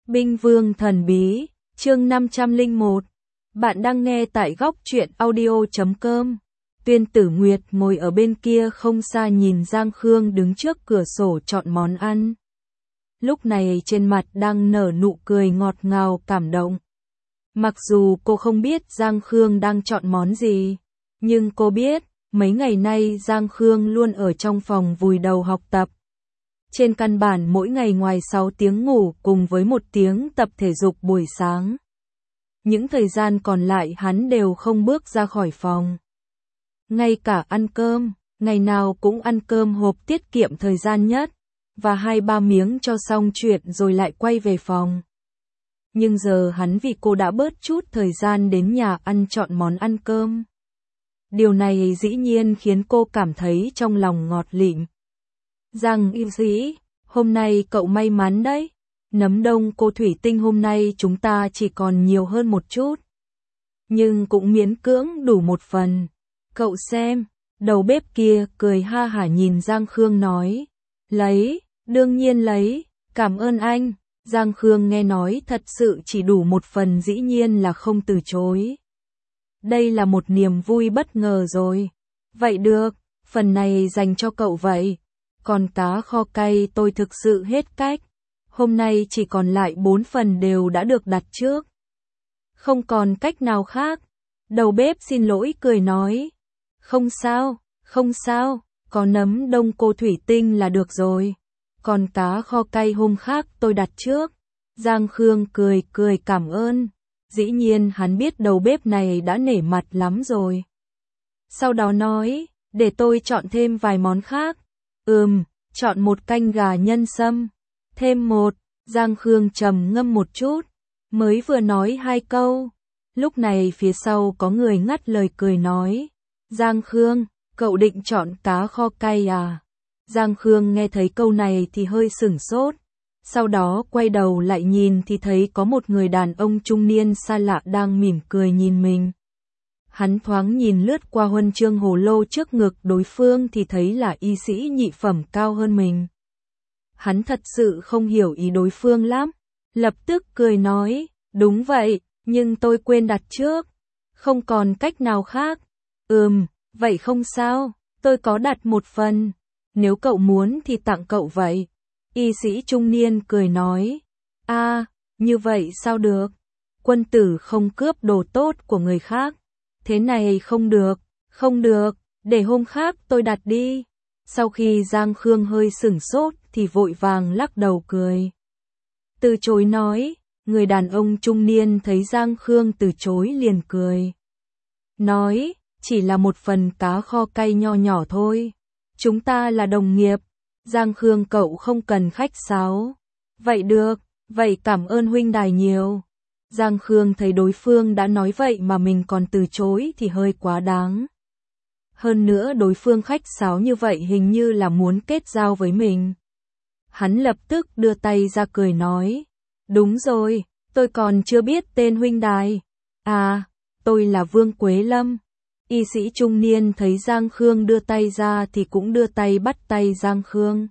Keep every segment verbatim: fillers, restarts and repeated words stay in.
Binh Vương Thần Bí, chương năm trăm lẻ một. Bạn đang nghe tại góc truyện audio chấm com. Tuyên Tử Nguyệt ngồi ở bên kia không xa nhìn Giang Khương đứng trước cửa sổ chọn món ăn. Lúc này trên mặt đang nở nụ cười ngọt ngào cảm động. Mặc dù cô không biết Giang Khương đang chọn món gì, nhưng cô biết, mấy ngày nay Giang Khương luôn ở trong phòng vùi đầu học tập. Trên căn bản mỗi ngày ngoài sáu tiếng ngủ cùng với một tiếng tập thể dục buổi sáng. Những thời gian còn lại hắn đều không bước ra khỏi phòng. Ngay cả ăn cơm, ngày nào cũng ăn cơm hộp tiết kiệm thời gian nhất, và hai ba miếng cho xong chuyện rồi lại quay về phòng. Nhưng giờ hắn vì cô đã bớt chút thời gian đến nhà ăn chọn món ăn cơm. Điều này dĩ nhiên khiến cô cảm thấy trong lòng ngọt lịm. Giang yêu dĩ, hôm nay cậu may mắn đấy. Nấm đông cô thủy tinh hôm nay chúng ta chỉ còn nhiều hơn một chút. Nhưng cũng miễn cưỡng đủ một phần. Cậu xem, đầu bếp kia cười ha hả nhìn Giang Khương nói. Lấy, đương nhiên lấy, cảm ơn anh. Giang Khương nghe nói thật sự chỉ đủ một phần dĩ nhiên là không từ chối. Đây là một niềm vui bất ngờ rồi. Vậy được, phần này dành cho cậu vậy. Còn cá kho cay tôi thực sự hết cách. Hôm nay chỉ còn lại bốn phần đều đã được đặt trước. Không còn cách nào khác. Đầu bếp xin lỗi cười nói. Không sao, không sao, có nấm đông cô thủy tinh là được rồi. Còn cá kho cay hôm khác tôi đặt trước. Giang Khương cười cười cảm ơn. Dĩ nhiên hắn biết đầu bếp này đã nể mặt lắm rồi. Sau đó nói, để tôi chọn thêm vài món khác. Ừm, chọn một canh gà nhân sâm. Thêm một, Giang Khương trầm ngâm một chút. Mới vừa nói hai câu. Lúc này phía sau có người ngắt lời cười nói. Giang Khương, cậu định chọn cá kho cay à? Giang Khương nghe thấy câu này thì hơi sửng sốt. Sau đó quay đầu lại nhìn thì thấy có một người đàn ông trung niên xa lạ đang mỉm cười nhìn mình. Hắn thoáng nhìn lướt qua huân chương hồ lô trước ngực đối phương thì thấy là y sĩ nhị phẩm cao hơn mình. Hắn thật sự không hiểu ý đối phương lắm. Lập tức cười nói, đúng vậy, nhưng tôi quên đặt trước. Không còn cách nào khác. Ừm, vậy không sao, tôi có đặt một phần. Nếu cậu muốn thì tặng cậu vậy. Y sĩ trung niên cười nói. A, à, như vậy sao được? Quân tử không cướp đồ tốt của người khác. Thế này không được, không được, để hôm khác tôi đặt đi. Sau khi Giang Khương hơi sửng sốt thì vội vàng lắc đầu cười. Từ chối nói, người đàn ông trung niên thấy Giang Khương từ chối liền cười. Nói, chỉ là một phần cá kho cay nho nhỏ thôi. Chúng ta là đồng nghiệp. Giang Khương cậu không cần khách sáo. Vậy được, vậy cảm ơn huynh đài nhiều. Giang Khương thấy đối phương đã nói vậy mà mình còn từ chối thì hơi quá đáng. Hơn nữa đối phương khách sáo như vậy hình như là muốn kết giao với mình. Hắn lập tức đưa tay ra cười nói. Đúng rồi, tôi còn chưa biết tên huynh đài. À, tôi là Vương Quế Lâm. Y sĩ trung niên thấy Giang Khương đưa tay ra thì cũng đưa tay bắt tay Giang Khương.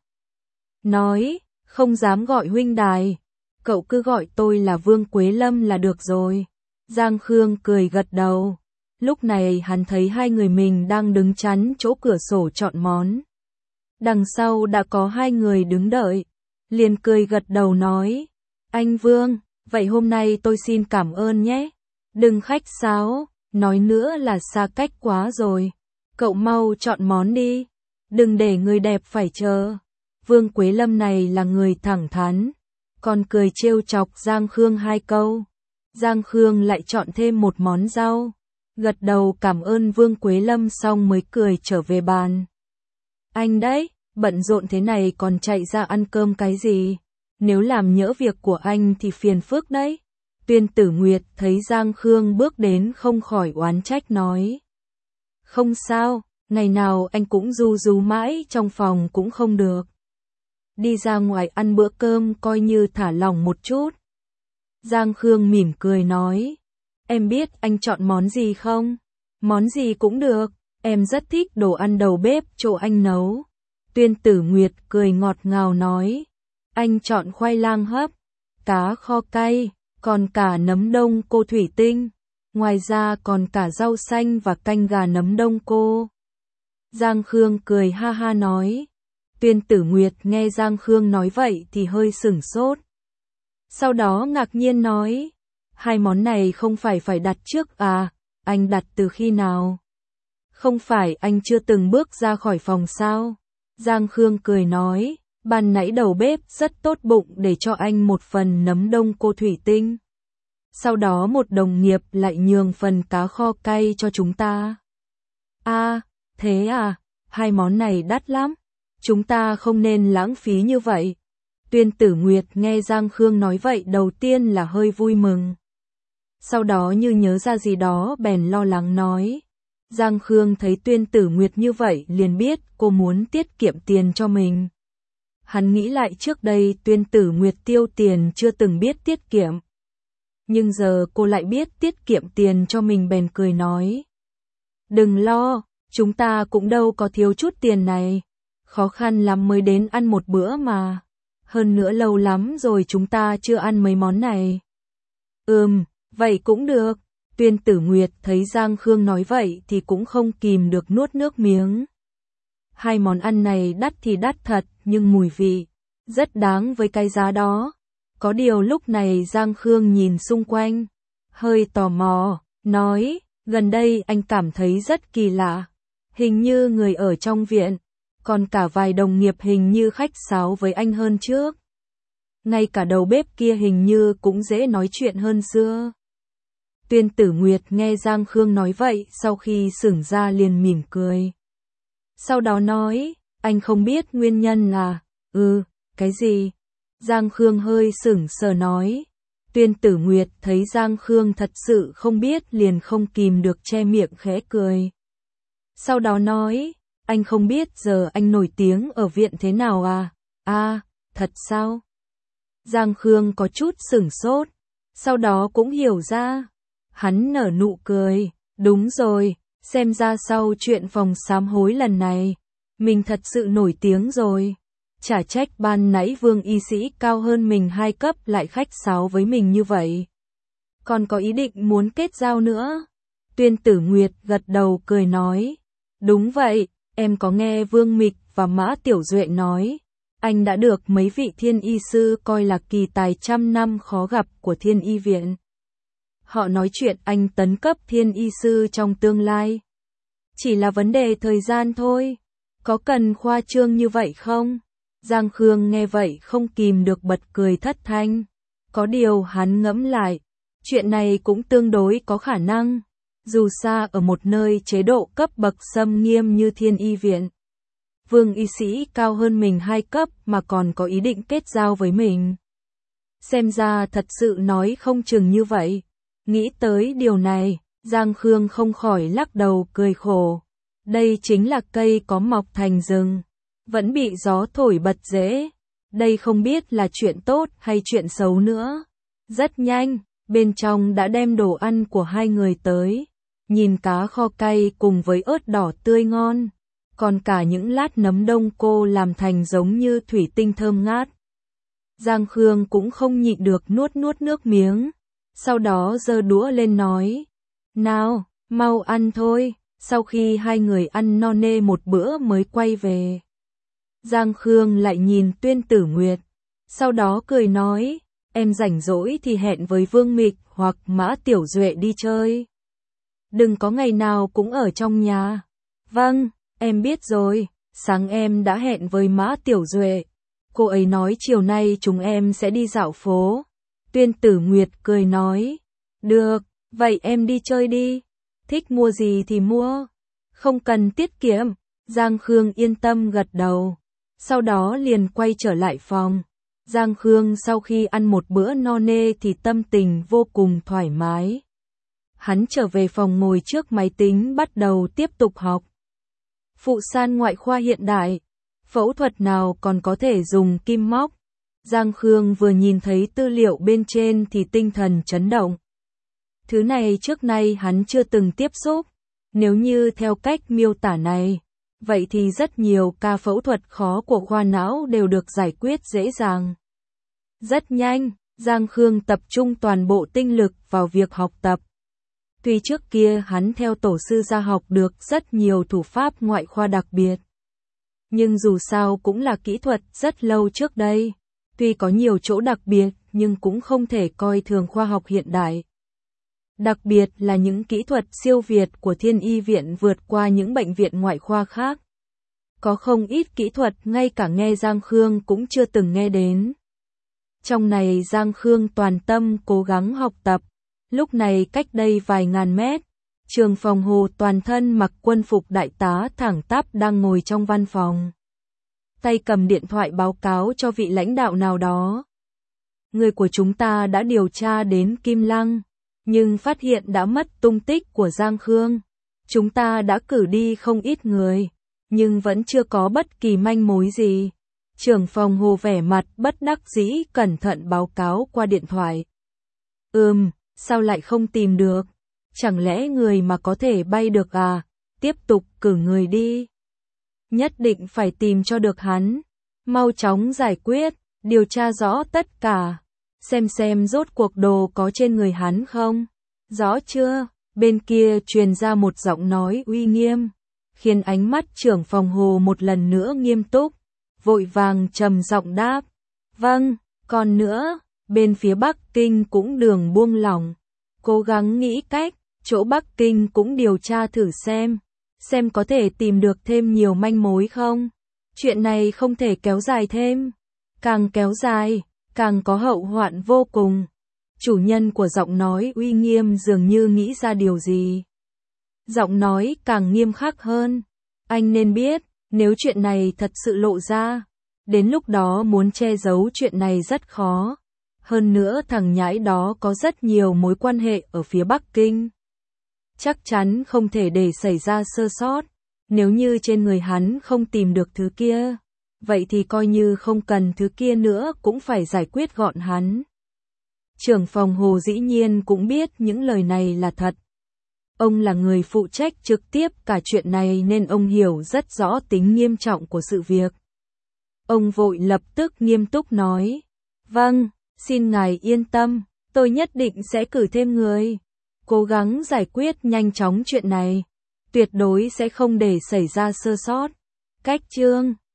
Nói, không dám gọi huynh đài. Cậu cứ gọi tôi là Vương Quế Lâm là được rồi. Giang Khương cười gật đầu. Lúc này hắn thấy hai người mình đang đứng chắn chỗ cửa sổ chọn món. Đằng sau đã có hai người đứng đợi. Liền cười gật đầu nói. Anh Vương, vậy hôm nay tôi xin cảm ơn nhé. Đừng khách sáo, nói nữa là xa cách quá rồi. Cậu mau chọn món đi. Đừng để người đẹp phải chờ. Vương Quế Lâm này là người thẳng thắn. Còn cười trêu chọc Giang Khương hai câu. Giang Khương lại chọn thêm một món rau. Gật đầu cảm ơn Vương Quế Lâm xong mới cười trở về bàn. Anh đấy, bận rộn thế này còn chạy ra ăn cơm cái gì? Nếu làm nhỡ việc của anh thì phiền phức đấy. Tuyên Tử Nguyệt thấy Giang Khương bước đến không khỏi oán trách nói. Không sao, ngày nào anh cũng ru rú mãi trong phòng cũng không được. Đi ra ngoài ăn bữa cơm coi như thả lỏng một chút. Giang Khương mỉm cười nói. Em biết anh chọn món gì không? Món gì cũng được, em rất thích đồ ăn đầu bếp chỗ anh nấu. Tuyên Tử Nguyệt cười ngọt ngào nói. Anh chọn khoai lang hấp. cá kho cay, còn cả nấm đông cô thủy tinh. Ngoài ra còn cả rau xanh và canh gà nấm đông cô. Giang Khương cười ha ha nói. Tuyên Tử Nguyệt nghe Giang Khương nói vậy thì hơi sửng sốt. Sau đó ngạc nhiên nói. Hai món này không phải phải đặt trước à, anh đặt từ khi nào? Không phải anh chưa từng bước ra khỏi phòng sao? Giang Khương cười nói. Ban nãy đầu bếp rất tốt bụng để cho anh một phần nấm đông cô thủy tinh. Sau đó một đồng nghiệp lại nhường phần cá kho cay cho chúng ta. À, thế à, hai món này đắt lắm. Chúng ta không nên lãng phí như vậy. Tuyên Tử Nguyệt nghe Giang Khương nói vậy đầu tiên là hơi vui mừng. Sau đó như nhớ ra gì đó bèn lo lắng nói. Giang Khương thấy Tuyên Tử Nguyệt như vậy liền biết cô muốn tiết kiệm tiền cho mình. Hắn nghĩ lại trước đây Tuyên Tử Nguyệt tiêu tiền chưa từng biết tiết kiệm. Nhưng giờ cô lại biết tiết kiệm tiền cho mình bèn cười nói. Đừng lo, chúng ta cũng đâu có thiếu chút tiền này. Khó khăn lắm mới đến ăn một bữa mà. Hơn nữa lâu lắm rồi chúng ta chưa ăn mấy món này. Ừm, vậy cũng được. Tuyên Tử Nguyệt thấy Giang Khương nói vậy thì cũng không kìm được nuốt nước miếng. Hai món ăn này đắt thì đắt thật, nhưng mùi vị rất đáng với cái giá đó. Có điều lúc này Giang Khương nhìn xung quanh, hơi tò mò, nói, gần đây anh cảm thấy rất kỳ lạ. Hình như người ở trong viện, còn cả vài đồng nghiệp hình như khách sáo với anh hơn trước. Ngay cả đầu bếp kia hình như cũng dễ nói chuyện hơn xưa. Tuyên Tử Nguyệt nghe Giang Khương nói vậy sau khi sửng ra liền mỉm cười. Sau đó nói, anh không biết nguyên nhân à? Ừ, cái gì? Giang Khương hơi sửng sờ nói. Tuyên Tử Nguyệt thấy Giang Khương thật sự không biết liền không kìm được che miệng khẽ cười. Sau đó nói, anh không biết giờ anh nổi tiếng ở viện thế nào à? À, thật sao? Giang Khương có chút sửng sốt, sau đó cũng hiểu ra. Hắn nở nụ cười, đúng rồi, xem ra sau chuyện phòng sám hối lần này, mình thật sự nổi tiếng rồi. Chả trách ban nãy Vương y sĩ cao hơn mình hai cấp lại khách sáo với mình như vậy. Còn có ý định muốn kết giao nữa. Tuyên Tử Nguyệt gật đầu cười nói. Đúng vậy, em có nghe Vương Mịch và Mã Tiểu Duệ nói. Anh đã được mấy vị thiên y sư coi là kỳ tài trăm năm khó gặp của thiên y viện. Họ nói chuyện anh tấn cấp thiên y sư trong tương lai. Chỉ là vấn đề thời gian thôi. Có cần khoa trương như vậy không? Giang Khương nghe vậy không kìm được bật cười thất thanh. Có điều hắn ngẫm lại. Chuyện này cũng tương đối có khả năng. Dù xa ở một nơi chế độ cấp bậc xâm nghiêm như thiên y viện. Vương y sĩ cao hơn mình hai cấp mà còn có ý định kết giao với mình. Xem ra thật sự nói không chừng như vậy. Nghĩ tới điều này, Giang Khương không khỏi lắc đầu cười khổ. Đây chính là cây có mọc thành rừng, vẫn bị gió thổi bật rễ. Đây không biết là chuyện tốt hay chuyện xấu nữa. Rất nhanh, bên trong đã đem đồ ăn của hai người tới. Nhìn cá kho cay cùng với ớt đỏ tươi ngon. Còn cả những lát nấm đông cô làm thành giống như thủy tinh thơm ngát. Giang Khương cũng không nhịn được nuốt nuốt nước miếng. Sau đó giơ đũa lên nói. Nào, mau ăn thôi. Sau khi hai người ăn no nê một bữa mới quay về. Giang Khương lại nhìn Tuyên Tử Nguyệt. Sau đó cười nói. Em rảnh rỗi thì hẹn với Vương Mịch hoặc Mã Tiểu Duệ đi chơi. Đừng có ngày nào cũng ở trong nhà. Vâng, em biết rồi. Sáng em đã hẹn với Mã Tiểu Duệ. Cô ấy nói chiều nay chúng em sẽ đi dạo phố. Tuyên Tử Nguyệt cười nói. Được, vậy em đi chơi đi. Thích mua gì thì mua. Không cần tiết kiệm. Giang Khương yên tâm gật đầu. Sau đó liền quay trở lại phòng. Giang Khương sau khi ăn một bữa no nê thì tâm tình vô cùng thoải mái. Hắn trở về phòng ngồi trước máy tính bắt đầu tiếp tục học. Phụ san ngoại khoa hiện đại. Phẫu thuật nào còn có thể dùng kim móc. Giang Khương vừa nhìn thấy tư liệu bên trên thì tinh thần chấn động. Thứ này trước nay hắn chưa từng tiếp xúc. Nếu như theo cách miêu tả này, vậy thì rất nhiều ca phẫu thuật khó của khoa não đều được giải quyết dễ dàng. Rất nhanh, Giang Khương tập trung toàn bộ tinh lực vào việc học tập. Tuy trước kia hắn theo tổ sư gia học được rất nhiều thủ pháp ngoại khoa đặc biệt, nhưng dù sao cũng là kỹ thuật rất lâu trước đây. Tuy có nhiều chỗ đặc biệt, nhưng cũng không thể coi thường khoa học hiện đại. Đặc biệt là những kỹ thuật siêu việt của Thiên Y Viện vượt qua những bệnh viện ngoại khoa khác. Có không ít kỹ thuật ngay cả nghe Giang Khương cũng chưa từng nghe đến. Trong này Giang Khương toàn tâm cố gắng học tập. Lúc này cách đây vài ngàn mét, Trường Phòng Hồ toàn thân mặc quân phục đại tá thẳng tắp đang ngồi trong văn phòng. Tay cầm điện thoại báo cáo cho vị lãnh đạo nào đó. Người của chúng ta đã điều tra đến Kim Lăng, nhưng phát hiện đã mất tung tích của Giang Khương. Chúng ta đã cử đi không ít người, nhưng vẫn chưa có bất kỳ manh mối gì. Trưởng phòng Hồ vẻ mặt bất đắc dĩ cẩn thận báo cáo qua điện thoại. Ừm, sao lại không tìm được? Chẳng lẽ người mà có thể bay được à? Tiếp tục cử người đi. Nhất định phải tìm cho được hắn. Mau chóng giải quyết, điều tra rõ tất cả. Xem xem rốt cuộc đồ có trên người hắn không? Rõ chưa? Bên kia truyền ra một giọng nói uy nghiêm, khiến ánh mắt trưởng phòng Hồ một lần nữa nghiêm túc, vội vàng trầm giọng đáp. Vâng, còn nữa, bên phía Bắc Kinh cũng đừng buông lỏng, cố gắng nghĩ cách, chỗ Bắc Kinh cũng điều tra thử xem, xem có thể tìm được thêm nhiều manh mối không. Chuyện này không thể kéo dài thêm, càng kéo dài, càng có hậu hoạn vô cùng. Chủ nhân của giọng nói uy nghiêm dường như nghĩ ra điều gì. Giọng nói càng nghiêm khắc hơn. Anh nên biết, nếu chuyện này thật sự lộ ra, đến lúc đó muốn che giấu chuyện này rất khó. Hơn nữa thằng nhãi đó có rất nhiều mối quan hệ ở phía Bắc Kinh. Chắc chắn không thể để xảy ra sơ sót. Nếu như trên người hắn không tìm được thứ kia, vậy thì coi như không cần thứ kia nữa cũng phải giải quyết gọn hắn. Trưởng phòng Hồ dĩ nhiên cũng biết những lời này là thật. Ông là người phụ trách trực tiếp cả chuyện này nên ông hiểu rất rõ tính nghiêm trọng của sự việc. Ông vội lập tức nghiêm túc nói. Vâng, xin ngài yên tâm, tôi nhất định sẽ cử thêm người. Cố gắng giải quyết nhanh chóng chuyện này. Tuyệt đối sẽ không để xảy ra sơ sót. Cách chương